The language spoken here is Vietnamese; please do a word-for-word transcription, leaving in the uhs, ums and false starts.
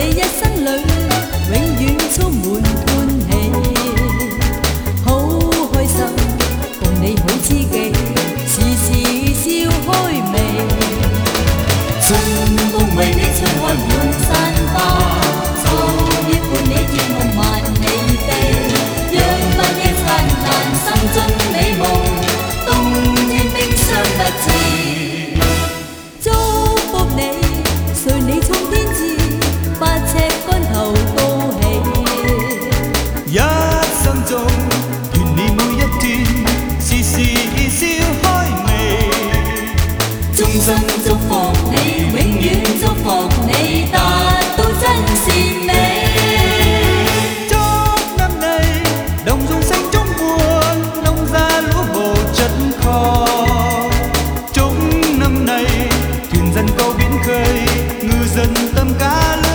你一生裏永遠充滿歡喜，好開心共你好知己，時時笑開眉。春風為你吹開滿山花，秋月伴你絕夢萬里飛，讓不憶燦爛生盡美夢，冬天冰霜不知。祝福你，隨你衝天志，百尺竿頭高起。 一生中願你每一段，時時笑開眉。 衷心祝福你，永遠祝福你，達到真善美。 祝năm này đồng ruộng xanh chốn buồn, nông gia lúa mùa chất kho. Chúc năm này thuyền dân câu biển khơi, ngư dân tâm cá.